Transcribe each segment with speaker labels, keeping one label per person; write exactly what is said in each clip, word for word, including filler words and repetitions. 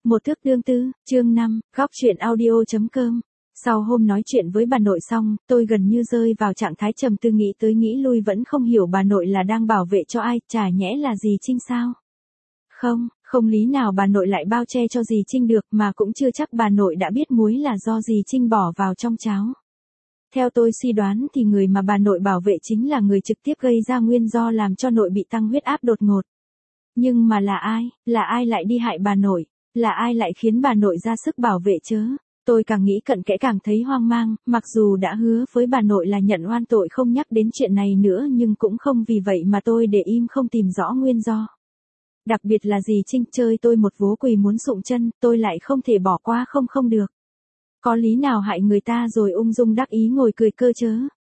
Speaker 1: Một thước đương tư, chương năm, góc truyện audio.com. Sau hôm nói chuyện với bà nội xong, tôi gần như rơi vào trạng thái trầm tư, nghĩ tới nghĩ lui vẫn không hiểu bà nội là đang bảo vệ cho ai, chả nhẽ là dì Trinh sao? Không, không lý nào bà nội lại bao che cho dì Trinh được, mà cũng chưa chắc bà nội đã biết muối là do dì Trinh bỏ vào trong cháo. Theo tôi suy đoán thì người mà bà nội bảo vệ chính là người trực tiếp gây ra nguyên do làm cho nội bị tăng huyết áp đột ngột. Nhưng mà là ai, là ai lại đi hại bà nội? Là ai lại khiến bà nội ra sức bảo vệ chớ? Tôi càng nghĩ cận kẽ càng thấy hoang mang, mặc dù đã hứa với bà nội là nhận oan tội không nhắc đến chuyện này nữa, nhưng cũng không vì vậy mà tôi để im không tìm rõ nguyên do. Đặc biệt là dì Trinh chơi tôi một vố quỳ muốn sụng chân, tôi lại không thể bỏ qua không không được. Có lý nào hại người ta rồi ung dung đắc ý ngồi cười cơ chớ?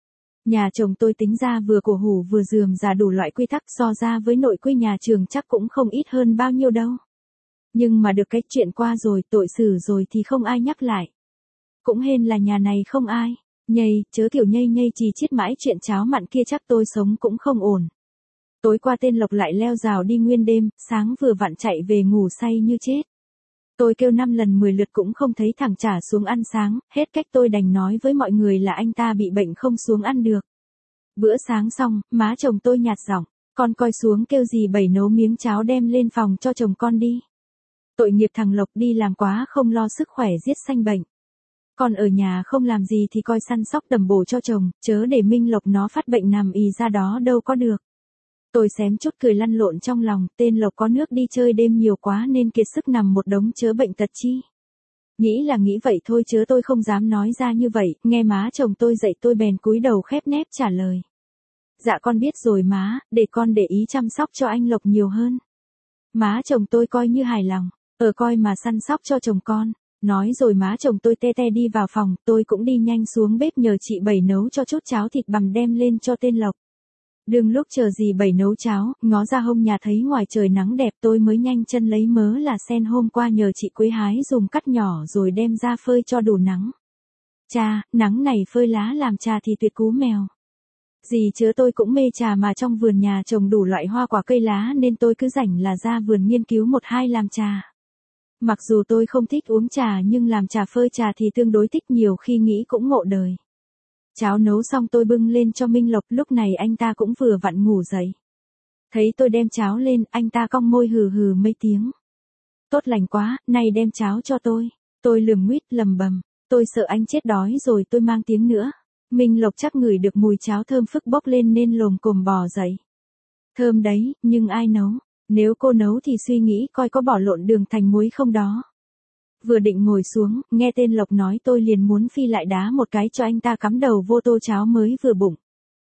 Speaker 1: Nhà chồng tôi tính ra vừa cổ hủ vừa rườm rà đủ loại quy tắc, so ra với nội quy nhà trường chắc cũng không ít hơn bao nhiêu đâu. Nhưng mà được cái chuyện qua rồi, tội xử rồi thì không ai nhắc lại. Cũng hên là nhà này không ai nhây, chớ kiểu nhây nhây chì chiết mãi chuyện cháo mặn kia chắc tôi sống cũng không ổn. Tối qua tên Lộc lại leo rào đi nguyên đêm, sáng vừa vặn chạy về ngủ say như chết. Tôi kêu năm lần mười lượt cũng không thấy thằng trả xuống ăn sáng, hết cách tôi đành nói với mọi người là anh ta bị bệnh không xuống ăn được. Bữa sáng xong, má chồng tôi nhạt giọng, con coi xuống kêu dì Bảy nấu miếng cháo đem lên phòng cho chồng con đi. Tội nghiệp thằng Lộc đi làm quá không lo sức khỏe giết sanh bệnh. Con ở nhà không làm gì thì coi săn sóc đầm bổ cho chồng, chớ để Minh Lộc nó phát bệnh nằm ì ra đó đâu có được. Tôi xém chút cười lăn lộn trong lòng, tên Lộc có nước đi chơi đêm nhiều quá nên kiệt sức nằm một đống chớ bệnh tật chi. Nghĩ là nghĩ vậy thôi chớ tôi không dám nói ra như vậy, nghe má chồng tôi dậy tôi bèn cúi đầu khép nép trả lời. Dạ con biết rồi má, để con để ý chăm sóc cho anh Lộc nhiều hơn. Má chồng tôi coi như hài lòng, ở coi mà săn sóc cho chồng con. Nói rồi má chồng tôi te te đi vào phòng, tôi cũng đi nhanh xuống bếp nhờ chị Bảy nấu cho chút cháo thịt bằm đem lên cho tên Lộc. Đừng lúc chờ dì Bảy nấu cháo, ngó ra hông nhà thấy ngoài trời nắng đẹp, tôi mới nhanh chân lấy mớ là sen hôm qua nhờ chị Quế hái dùng cắt nhỏ rồi đem ra phơi cho đủ nắng. Chà, nắng này phơi lá làm trà thì tuyệt cú mèo. Dì chớ tôi cũng mê trà, mà trong vườn nhà trồng đủ loại hoa quả cây lá nên tôi cứ rảnh là ra vườn nghiên cứu một hai làm trà. Mặc dù tôi không thích uống trà nhưng làm trà phơi trà thì tương đối thích, nhiều khi nghĩ cũng ngộ đời. Cháo nấu xong tôi bưng lên cho Minh Lộc, lúc này anh ta cũng vừa vặn ngủ dậy. Thấy tôi đem cháo lên, anh ta cong môi hừ hừ mấy tiếng. Tốt lành quá, này đem cháo cho tôi. Tôi lườm nguýt lầm bầm, tôi sợ anh chết đói rồi tôi mang tiếng nữa. Minh Lộc chắc ngửi được mùi cháo thơm phức bốc lên nên lồm cồm bò dậy. Thơm đấy, nhưng ai nấu? Nếu cô nấu thì suy nghĩ coi có bỏ lộn đường thành muối không đó. Vừa định ngồi xuống, nghe tên Lộc nói tôi liền muốn phi lại đá một cái cho anh ta cắm đầu vô tô cháo mới vừa bụng.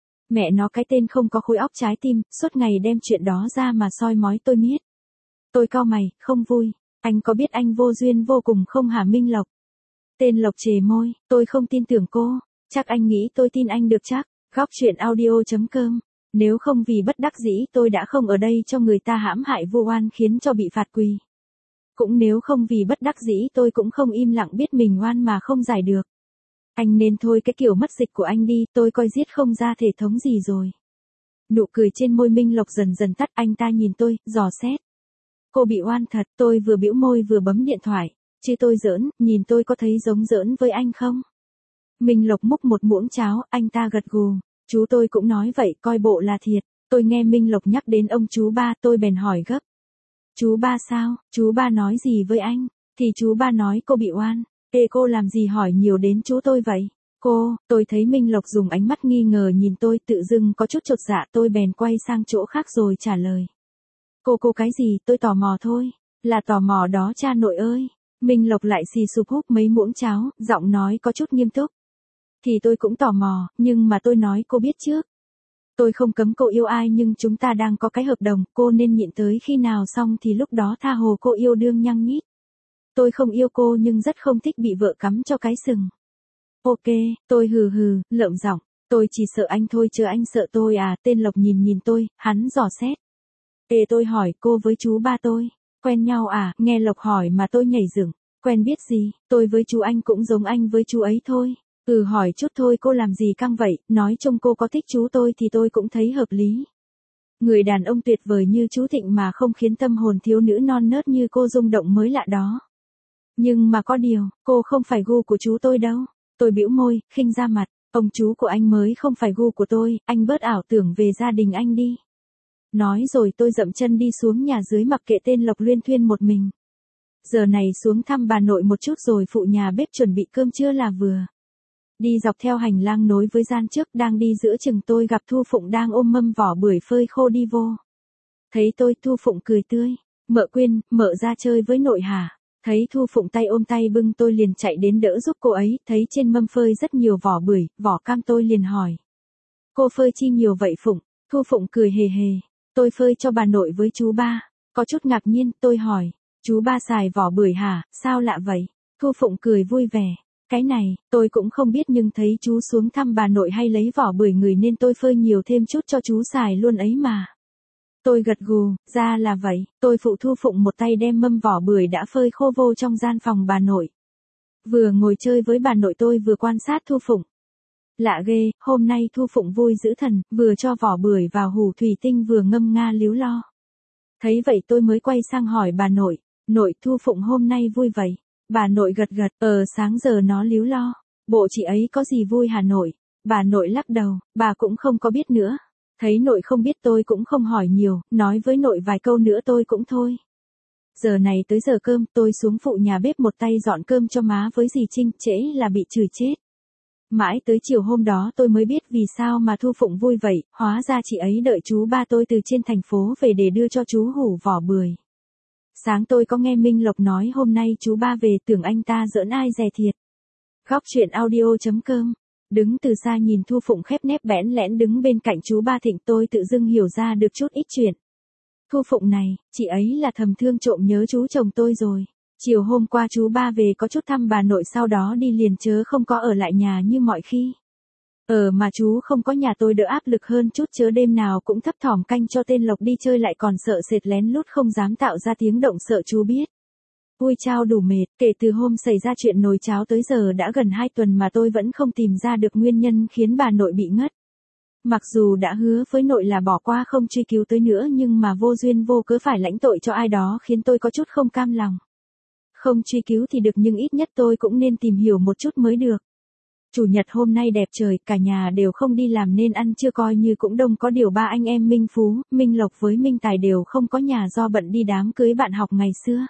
Speaker 1: Mẹ nó cái tên không có khối óc trái tim, suốt ngày đem chuyện đó ra mà soi mói tôi miết. Tôi cau mày, không vui. Anh có biết anh vô duyên vô cùng không hả Minh Lộc? Tên Lộc chề môi, tôi không tin tưởng cô. Chắc anh nghĩ tôi tin anh được chắc. Góc truyện audio.com. Nếu không vì bất đắc dĩ tôi đã không ở đây cho người ta hãm hại vô oan khiến cho bị phạt quỳ. Cũng nếu không vì bất đắc dĩ tôi cũng không im lặng biết mình oan mà không giải được. Anh nên thôi cái kiểu mất dịch của anh đi, tôi coi giết không ra thể thống gì rồi. Nụ cười trên môi Minh Lộc dần dần tắt, anh ta nhìn tôi, dò xét. Cô bị oan thật, tôi vừa bĩu môi vừa bấm điện thoại. Chứ tôi giỡn, nhìn tôi có thấy giống giỡn với anh không? Minh Lộc múc một muỗng cháo, anh ta gật gù. Chú tôi cũng nói vậy, coi bộ là thiệt. Tôi nghe Minh Lộc nhắc đến ông chú ba, tôi bèn hỏi gấp. Chú ba sao, chú ba nói gì với anh? Thì chú ba nói cô bị oan. Ê cô làm gì hỏi nhiều đến chú tôi vậy? Cô, tôi thấy Minh Lộc dùng ánh mắt nghi ngờ nhìn tôi, tự dưng có chút chột dạ, tôi bèn quay sang chỗ khác rồi trả lời. Cô cô cái gì, tôi tò mò thôi. Là tò mò đó cha nội ơi. Minh Lộc lại xì sụp húp mấy muỗng cháo, giọng nói có chút nghiêm túc. Thì tôi cũng tò mò, nhưng mà tôi nói cô biết trước. Tôi không cấm cô yêu ai nhưng chúng ta đang có cái hợp đồng, cô nên nhịn tới khi nào xong thì lúc đó tha hồ cô yêu đương nhăng nhít. Tôi không yêu cô nhưng rất không thích bị vợ cắm cho cái sừng. Ok, tôi hừ hừ, lợm giọng, tôi chỉ sợ anh thôi chứ anh sợ tôi à? Tên Lộc nhìn nhìn tôi, hắn dò xét. Ê tôi hỏi cô với chú ba tôi, quen nhau à? Nghe Lộc hỏi mà tôi nhảy dựng, quen biết gì, tôi với chú anh cũng giống anh với chú ấy thôi. Ừ hỏi chút thôi cô làm gì căng vậy, nói chung cô có thích chú tôi thì tôi cũng thấy hợp lý. Người đàn ông tuyệt vời như chú Thịnh mà không khiến tâm hồn thiếu nữ non nớt như cô rung động mới lạ đó. Nhưng mà có điều, cô không phải gu của chú tôi đâu. Tôi bĩu môi, khinh ra mặt, ông chú của anh mới không phải gu của tôi, anh bớt ảo tưởng về gia đình anh đi. Nói rồi tôi dậm chân đi xuống nhà dưới mặc kệ tên Lộc luyên thuyên một mình. Giờ này xuống thăm bà nội một chút rồi phụ nhà bếp chuẩn bị cơm trưa là vừa. Đi dọc theo hành lang nối với gian trước đang đi giữa chừng tôi gặp Thu Phụng đang ôm mâm vỏ bưởi phơi khô đi vô. Thấy tôi Thu Phụng cười tươi, mợ Quyên, mợ ra chơi với nội hả? Thấy Thu Phụng tay ôm tay bưng tôi liền chạy đến đỡ giúp cô ấy, thấy trên mâm phơi rất nhiều vỏ bưởi, vỏ cam tôi liền hỏi. Cô phơi chi nhiều vậy Phụng? Thu Phụng cười hề hề, tôi phơi cho bà nội với chú ba. Có chút ngạc nhiên, tôi hỏi, chú ba xài vỏ bưởi hả, sao lạ vậy? Thu Phụng cười vui vẻ, cái này, tôi cũng không biết nhưng thấy chú xuống thăm bà nội hay lấy vỏ bưởi người nên tôi phơi nhiều thêm chút cho chú xài luôn ấy mà. Tôi gật gù, ra là vậy, tôi phụ Thu Phụng một tay đem mâm vỏ bưởi đã phơi khô vô trong gian phòng bà nội. Vừa ngồi chơi với bà nội tôi vừa quan sát Thu Phụng. Lạ ghê, hôm nay Thu Phụng vui dữ thần, vừa cho vỏ bưởi vào hũ thủy tinh vừa ngâm nga líu lo. Thấy vậy tôi mới quay sang hỏi bà nội, nội Thu Phụng hôm nay vui vậy? Bà nội gật gật, ờ sáng giờ nó líu lo, bộ chị ấy có gì vui hả nội? Bà nội lắc đầu, bà cũng không có biết nữa. Thấy nội không biết tôi cũng không hỏi nhiều, nói với nội vài câu nữa tôi cũng thôi. Giờ này tới giờ cơm tôi xuống phụ nhà bếp một tay dọn cơm cho má với dì Trinh, trễ là bị chửi chết. Mãi tới chiều hôm đó tôi mới biết vì sao mà Thu Phụng vui vậy, hóa ra chị ấy đợi chú ba tôi từ trên thành phố về để đưa cho chú hủ vỏ bưởi. Sáng tôi có nghe Minh Lộc nói hôm nay chú ba về tưởng anh ta giỡn ai dè thiệt. Góc chuyện audio chấm com. Đứng từ xa nhìn Thu Phụng khép nép bẽn lẽn đứng bên cạnh chú ba Thịnh tôi tự dưng hiểu ra được chút ít chuyện. Thu Phụng này, chị ấy là thầm thương trộm nhớ chú chồng tôi rồi. Chiều hôm qua chú ba về có chút thăm bà nội sau đó đi liền chớ không có ở lại nhà như mọi khi. Ờ mà chú không có nhà tôi đỡ áp lực hơn chút chớ đêm nào cũng thấp thỏm canh cho tên Lộc đi chơi lại còn sợ sệt lén lút không dám tạo ra tiếng động sợ chú biết. Ui chao đủ mệt, kể từ hôm xảy ra chuyện nồi cháo tới giờ đã gần hai tuần mà tôi vẫn không tìm ra được nguyên nhân khiến bà nội bị ngất. Mặc dù đã hứa với nội là bỏ qua không truy cứu tới nữa nhưng mà vô duyên vô cớ phải lãnh tội cho ai đó khiến tôi có chút không cam lòng. Không truy cứu thì được nhưng ít nhất tôi cũng nên tìm hiểu một chút mới được. Chủ nhật hôm nay đẹp trời, cả nhà đều không đi làm nên ăn trưa coi như cũng đông có điều ba anh em Minh Phú, Minh Lộc với Minh Tài đều không có nhà do bận đi đám cưới bạn học ngày xưa.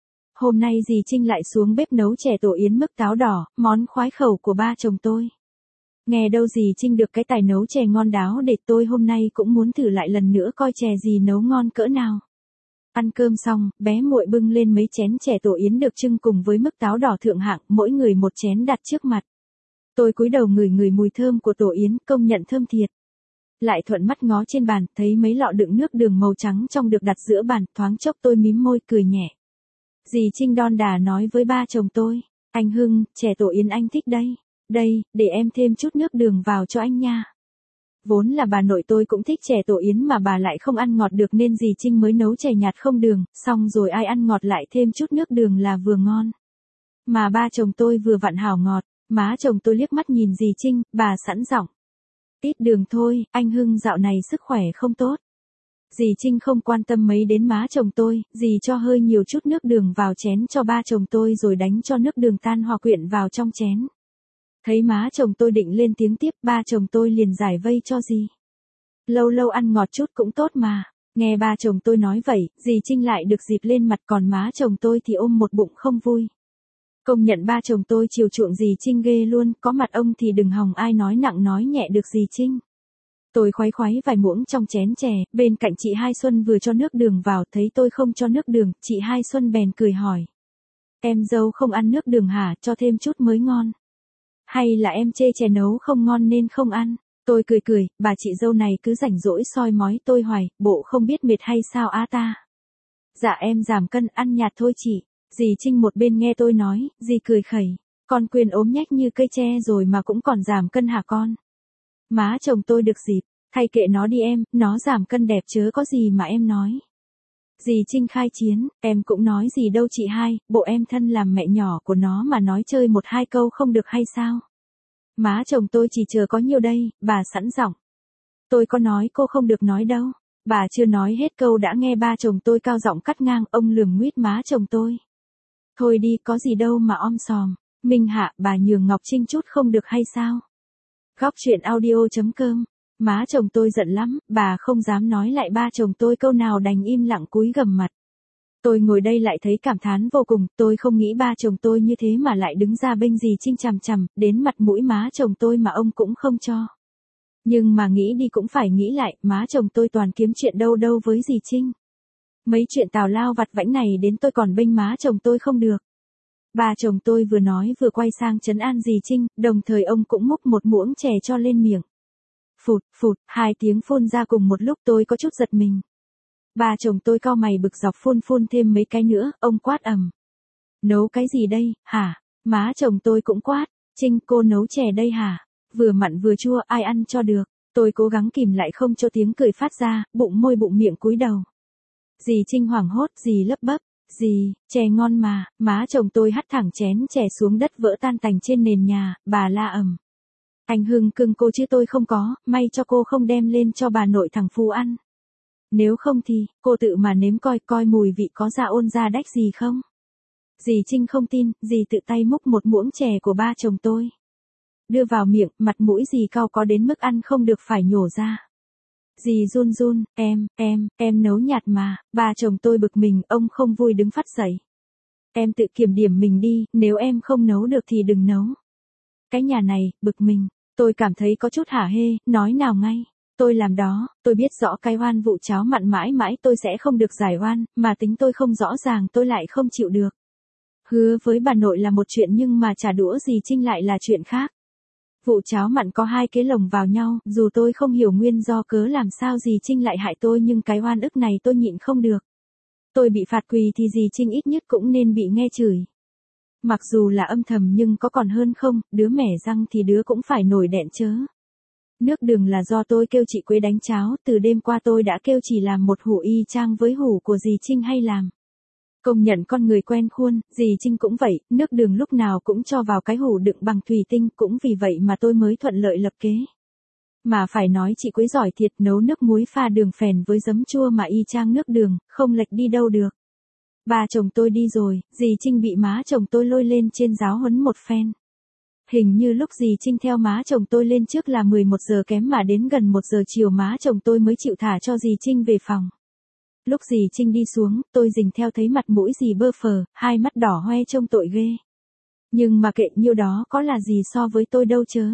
Speaker 1: Hôm nay dì Trinh lại xuống bếp nấu chè tổ yến mứt táo đỏ, món khoái khẩu của ba chồng tôi. Nghe đâu dì Trinh được cái tài nấu chè ngon đáo để tôi hôm nay cũng muốn thử lại lần nữa coi chè dì nấu ngon cỡ nào. Ăn cơm xong, bé muội bưng lên mấy chén chè tổ yến được trưng cùng với mứt táo đỏ thượng hạng, mỗi người một chén đặt trước mặt. Tôi cúi đầu ngửi ngửi mùi thơm của tổ yến, công nhận thơm thiệt. Lại thuận mắt ngó trên bàn, thấy mấy lọ đựng nước đường màu trắng trong được đặt giữa bàn, thoáng chốc tôi mím môi cười nhẹ. Dì Trinh đon đà nói với ba chồng tôi, anh Hưng, chè tổ yến anh thích đây, đây, để em thêm chút nước đường vào cho anh nha. Vốn là bà nội tôi cũng thích chè tổ yến mà bà lại không ăn ngọt được nên dì Trinh mới nấu chè nhạt không đường, xong rồi ai ăn ngọt lại thêm chút nước đường là vừa ngon. Mà ba chồng tôi vừa vặn hảo ngọt, má chồng tôi liếc mắt nhìn dì Trinh, bà sẵn giọng. Ít đường thôi, anh Hưng dạo này sức khỏe không tốt. Dì Trinh không quan tâm mấy đến má chồng tôi, dì cho hơi nhiều chút nước đường vào chén cho ba chồng tôi rồi đánh cho nước đường tan hòa quyện vào trong chén. Thấy má chồng tôi định lên tiếng tiếp, ba chồng tôi liền giải vây cho dì. Lâu lâu ăn ngọt chút cũng tốt mà. Nghe ba chồng tôi nói vậy, dì Trinh lại được dịp lên mặt còn má chồng tôi thì ôm một bụng không vui. Công nhận ba chồng tôi chiều chuộng dì Trinh ghê luôn, có mặt ông thì đừng hòng ai nói nặng nói nhẹ được dì Trinh. Tôi khoái khoái vài muỗng trong chén chè, bên cạnh chị Hai Xuân vừa cho nước đường vào, thấy tôi không cho nước đường, chị Hai Xuân bèn cười hỏi. Em dâu không ăn nước đường hả, cho thêm chút mới ngon. Hay là em chê chè nấu không ngon nên không ăn? Tôi cười cười, bà chị dâu này cứ rảnh rỗi soi mói tôi hoài, bộ không biết mệt hay sao á ta. Dạ em giảm cân ăn nhạt thôi chị. Dì Trinh một bên nghe tôi nói, dì cười khẩy. Con Quyên ốm nhách như cây tre rồi mà cũng còn giảm cân hả con? Má chồng tôi được dịp, thay kệ nó đi em, nó giảm cân đẹp chớ có gì mà em nói. Dì Trinh khai chiến, em cũng nói gì đâu chị hai, bộ em thân làm mẹ nhỏ của nó mà nói chơi một hai câu không được hay sao? Má chồng tôi chỉ chờ có nhiêu đây, bà sẵn giọng. Tôi có nói cô không được nói đâu. Bà chưa nói hết câu đã nghe ba chồng tôi cao giọng cắt ngang, ông lườm nguýt má chồng tôi. Thôi đi, có gì đâu mà om sòm. Minh Hạ, bà nhường Ngọc Trinh chút không được hay sao? Góc chuyện audio.com. Má chồng tôi giận lắm, bà không dám nói lại ba chồng tôi câu nào đành im lặng cúi gằm mặt. Tôi ngồi đây lại thấy cảm thán vô cùng, tôi không nghĩ ba chồng tôi như thế mà lại đứng ra bênh dì Trinh chằm chằm, đến mặt mũi má chồng tôi mà ông cũng không cho. Nhưng mà nghĩ đi cũng phải nghĩ lại, má chồng tôi toàn kiếm chuyện đâu đâu với dì Trinh. Mấy chuyện tào lao vặt vãnh này đến tôi còn bênh má chồng tôi không được. Ba chồng tôi vừa nói vừa quay sang trấn an dì Trinh, đồng thời ông cũng múc một muỗng chè cho lên miệng. Phụt, phụt, hai tiếng phun ra cùng một lúc tôi có chút giật mình. Ba chồng tôi cau mày bực dọc phun phun thêm mấy cái nữa, ông quát ầm. Nấu cái gì đây, hả? Má chồng tôi cũng quát, Trinh cô nấu chè đây hả? Vừa mặn vừa chua ai ăn cho được. Tôi cố gắng kìm lại không cho tiếng cười phát ra, bụng môi bụng miệng cúi đầu. Dì Trinh hoảng hốt, dì lấp bấp. Dì, chè ngon mà, má chồng tôi hất thẳng chén chè xuống đất vỡ tan tành trên nền nhà, bà la ầm. Anh Hưng cưng cô chứ tôi không có, may cho cô không đem lên cho bà nội thằng Phú ăn. Nếu không thì, cô tự mà nếm coi coi mùi vị có ra ôn ra đách gì không. Dì Trinh không tin, dì tự tay múc một muỗng chè của ba chồng tôi. Đưa vào miệng, mặt mũi dì cau có đến mức ăn không được phải nhổ ra. Dì run run, em, em, em nấu nhạt mà, ba chồng tôi bực mình, ông không vui đứng phát dậy. Em tự kiểm điểm mình đi, nếu em không nấu được thì đừng nấu. Cái nhà này, bực mình, tôi cảm thấy có chút hả hê, nói nào ngay. Tôi làm đó, tôi biết rõ cái oan vụ cháo mặn mãi mãi tôi sẽ không được giải oan, mà tính tôi không rõ ràng tôi lại không chịu được. Hứa với bà nội là một chuyện nhưng mà trả đũa dì Trinh lại là chuyện khác. Vụ cháo mặn có hai cái lồng vào nhau, dù tôi không hiểu nguyên do cớ làm sao dì Trinh lại hại tôi nhưng cái oan ức này tôi nhịn không được. Tôi bị phạt quỳ thì dì Trinh ít nhất cũng nên bị nghe chửi. Mặc dù là âm thầm nhưng có còn hơn không, đứa mẻ răng thì đứa cũng phải nổi đẹn chớ. Nước đường là do tôi kêu chị Quế đánh cháo, từ đêm qua tôi đã kêu chỉ làm một hủ y chang với hủ của dì Trinh hay làm. Công nhận con người quen khuôn, dì Trinh cũng vậy, nước đường lúc nào cũng cho vào cái hủ đựng bằng thủy tinh, cũng vì vậy mà tôi mới thuận lợi lập kế. Mà phải nói chị Quế giỏi thiệt, nấu nước muối pha đường phèn với giấm chua mà y chang nước đường, không lệch đi đâu được. Ba chồng tôi đi rồi, dì Trinh bị má chồng tôi lôi lên trên giáo huấn một phen. Hình như lúc dì Trinh theo má chồng tôi lên trước là mười một giờ kém mà đến gần một giờ chiều má chồng tôi mới chịu thả cho dì Trinh về phòng. Lúc dì Trinh đi xuống, tôi rình theo thấy mặt mũi dì bơ phờ, hai mắt đỏ hoe trông tội ghê. Nhưng mà kệ nhiêu đó có là gì so với tôi đâu chớ.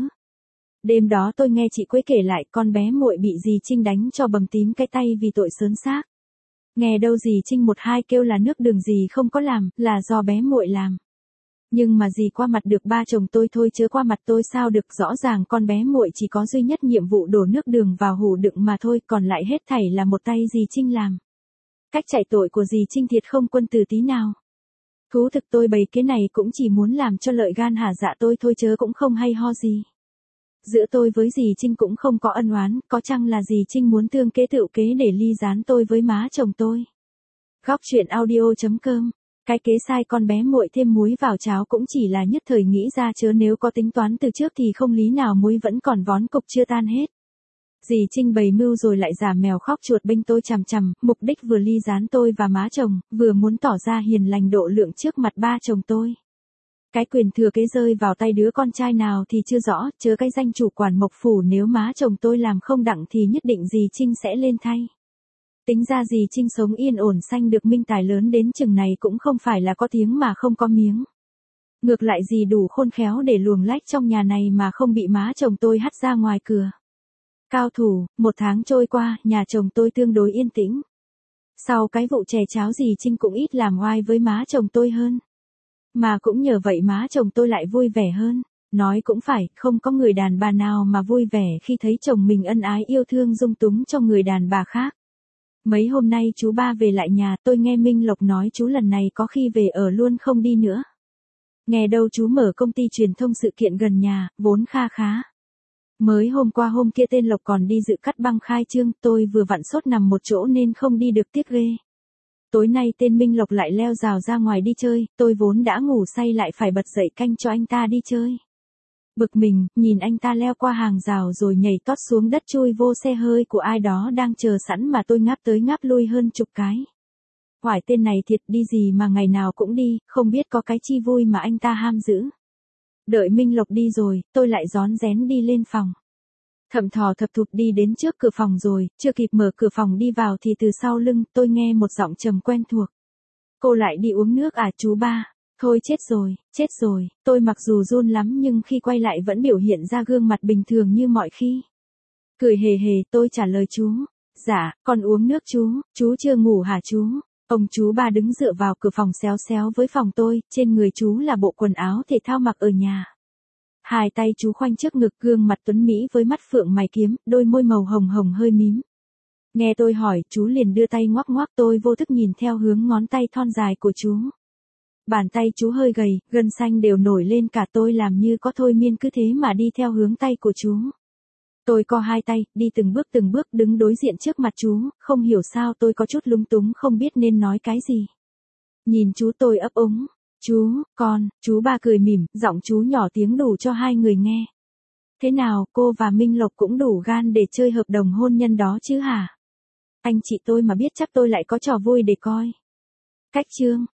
Speaker 1: Đêm đó tôi nghe chị Quế kể lại con bé muội bị dì Trinh đánh cho bầm tím cái tay vì tội sớn xác. Nghe đâu dì Trinh một hai kêu là nước đường dì không có làm, là do bé muội làm. Nhưng mà dì qua mặt được ba chồng tôi thôi chớ qua mặt tôi sao được, rõ ràng con bé muội chỉ có duy nhất nhiệm vụ đổ nước đường vào hủ đựng mà thôi, còn lại hết thảy là một tay dì Trinh làm. Cách chạy tội của dì Trinh thiệt không quân từ tí nào. Thú thực tôi bày cái này cũng chỉ muốn làm cho lợi gan hả dạ tôi thôi chớ cũng không hay ho gì. Giữa tôi với dì Trinh cũng không có ân oán, có chăng là dì Trinh muốn tương kế tựu kế để ly gián tôi với má chồng tôi. Góc chuyện audio.com. Cái kế sai con bé muội thêm muối vào cháo cũng chỉ là nhất thời nghĩ ra chớ nếu có tính toán từ trước thì không lý nào muối vẫn còn vón cục chưa tan hết. Dì Trinh bày mưu rồi lại giả mèo khóc chuột bênh tôi chằm chằm, mục đích vừa ly gián tôi và má chồng, vừa muốn tỏ ra hiền lành độ lượng trước mặt ba chồng tôi. Cái quyền thừa kế rơi vào tay đứa con trai nào thì chưa rõ, chớ cái danh chủ quản mộc phủ nếu má chồng tôi làm không đặng thì nhất định dì Trinh sẽ lên thay. Tính ra dì Trinh sống yên ổn sanh được minh tài lớn đến chừng này cũng không phải là có tiếng mà không có miếng. Ngược lại dì đủ khôn khéo để luồng lách trong nhà này mà không bị má chồng tôi hắt ra ngoài cửa. Cao thủ, một tháng trôi qua, nhà chồng tôi tương đối yên tĩnh. Sau cái vụ chè cháo dì Trinh cũng ít làm oai với má chồng tôi hơn. Mà cũng nhờ vậy má chồng tôi lại vui vẻ hơn. Nói cũng phải, không có người đàn bà nào mà vui vẻ khi thấy chồng mình ân ái yêu thương dung túng cho người đàn bà khác. Mấy hôm nay chú ba về lại nhà, tôi nghe Minh Lộc nói chú lần này có khi về ở luôn không đi nữa. Nghe đâu chú mở công ty truyền thông sự kiện gần nhà, vốn kha khá. Mới hôm qua hôm kia tên Lộc còn đi dự cắt băng khai trương, tôi vừa vặn sốt nằm một chỗ nên không đi được tiếc ghê. Tối nay tên Minh Lộc lại leo rào ra ngoài đi chơi, tôi vốn đã ngủ say lại phải bật dậy canh cho anh ta đi chơi. Bực mình, nhìn anh ta leo qua hàng rào rồi nhảy tót xuống đất chui vô xe hơi của ai đó đang chờ sẵn mà tôi ngáp tới ngáp lui hơn chục cái. Hoài tên này thiệt đi gì mà ngày nào cũng đi, không biết có cái chi vui mà anh ta ham giữ. Đợi Minh Lộc đi rồi, tôi lại rón rén đi lên phòng. Thậm thò thập thụt đi đến trước cửa phòng rồi, chưa kịp mở cửa phòng đi vào thì từ sau lưng tôi nghe một giọng trầm quen thuộc. Cô lại đi uống nước à chú ba? Thôi chết rồi, chết rồi, tôi mặc dù run lắm nhưng khi quay lại vẫn biểu hiện ra gương mặt bình thường như mọi khi. Cười hề hề tôi trả lời chú. Dạ, con uống nước chú, chú chưa ngủ hả chú? Ông chú ba đứng dựa vào cửa phòng xéo xéo với phòng tôi, trên người chú là bộ quần áo thể thao mặc ở nhà. Hai tay chú khoanh trước ngực, gương mặt tuấn mỹ với mắt phượng mày kiếm, đôi môi màu hồng hồng hơi mím. Nghe tôi hỏi, chú liền đưa tay ngoắc ngoắc, tôi vô thức nhìn theo hướng ngón tay thon dài của chú. Bàn tay chú hơi gầy, gân xanh đều nổi lên cả, tôi làm như có thôi miên cứ thế mà đi theo hướng tay của chú. Tôi co hai tay, đi từng bước từng bước đứng đối diện trước mặt chú, không hiểu sao tôi có chút lúng túng không biết nên nói cái gì. Nhìn chú tôi ấp úng, chú, con, chú ba cười mỉm, giọng chú nhỏ tiếng đủ cho hai người nghe. Thế nào, cô và Minh Lộc cũng đủ gan để chơi hợp đồng hôn nhân đó chứ hả? Anh chị tôi mà biết chắc tôi lại có trò vui để coi. Cách chương